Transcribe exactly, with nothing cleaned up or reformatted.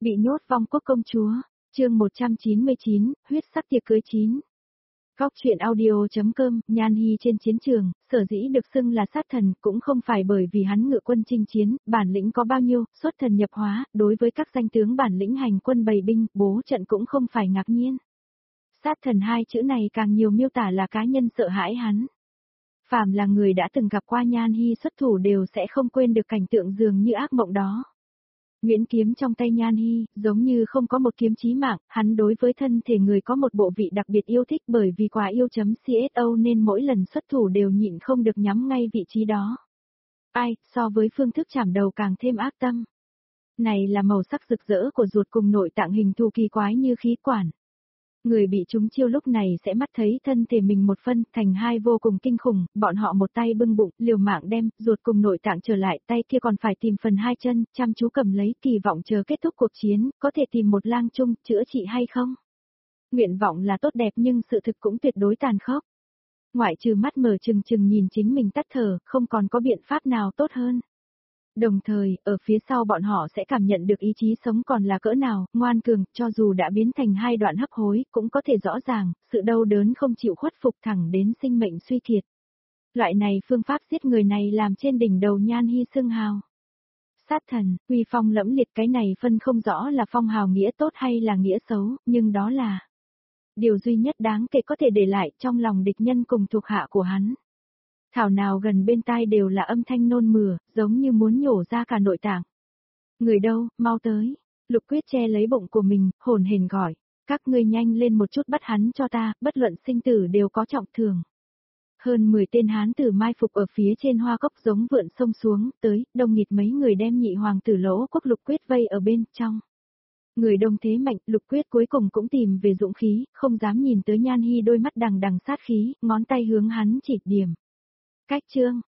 Bị nhốt vong quốc công chúa, chương một trăm chín mươi chín, huyết sắc tiệc cưới chín. Góc truyện audio.com, Nhan Hi trên chiến trường, sở dĩ được xưng là sát thần cũng không phải bởi vì hắn ngự quân chinh chiến, bản lĩnh có bao nhiêu, xuất thần nhập hóa, đối với các danh tướng bản lĩnh hành quân bày binh, bố trận cũng không phải ngạc nhiên. Sát thần hai chữ này càng nhiều miêu tả là cá nhân sợ hãi hắn. Phàm là người đã từng gặp qua Nhan Hi xuất thủ đều sẽ không quên được cảnh tượng dường như ác mộng đó. Nguyễn kiếm trong tay Nhan Hi, giống như không có một kiếm chí mạng, hắn đối với thân thể người có một bộ vị đặc biệt yêu thích bởi vì quá yêu.co nên mỗi lần xuất thủ đều nhịn không được nhắm ngay vị trí đó. Ai, so với phương thức chảm đầu càng thêm ác tâm. Này là màu sắc rực rỡ của ruột cùng nội tạng hình thù kỳ quái như khí quản. Người bị trúng chiêu lúc này sẽ mắt thấy thân thể mình một phân thành hai vô cùng kinh khủng, bọn họ một tay bưng bụng, liều mạng đem, ruột cùng nội tạng trở lại, tay kia còn phải tìm phần hai chân, chăm chú cầm lấy, kỳ vọng chờ kết thúc cuộc chiến, có thể tìm một lang chung, chữa trị hay không? Nguyện vọng là tốt đẹp nhưng sự thực cũng tuyệt đối tàn khốc. Ngoại trừ mắt mở trừng trừng nhìn chính mình tắt thở, không còn có biện pháp nào tốt hơn. Đồng thời, ở phía sau bọn họ sẽ cảm nhận được ý chí sống còn là cỡ nào, ngoan cường, cho dù đã biến thành hai đoạn hấp hối, cũng có thể rõ ràng, sự đau đớn không chịu khuất phục thẳng đến sinh mệnh suy kiệt. Loại này phương pháp giết người này làm trên đỉnh đầu Nhan Hi xưng hào. Sát thần, uy phong lẫm liệt, cái này phân không rõ là phong hào nghĩa tốt hay là nghĩa xấu, nhưng đó là điều duy nhất đáng kể có thể để lại trong lòng địch nhân cùng thuộc hạ của hắn. Thảo nào gần bên tai đều là âm thanh nôn mửa, giống như muốn nhổ ra cả nội tạng. Người đâu, mau tới. Lục Quyết che lấy bụng của mình, hồn hển gọi. Các ngươi nhanh lên một chút bắt hắn cho ta, bất luận sinh tử đều có trọng thưởng. Hơn mười tên hán tử mai phục ở phía trên hoa cốc giống vượn sông xuống, tới, đông nghịt mấy người đem nhị hoàng tử Lỗ Quốc Lục Quyết vây ở bên trong. Người đông thế mạnh, Lục Quyết cuối cùng cũng tìm về dũng khí, không dám nhìn tới Nhan Hi đôi mắt đằng đằng sát khí, ngón tay hướng hắn chỉ điểm. Cách chương,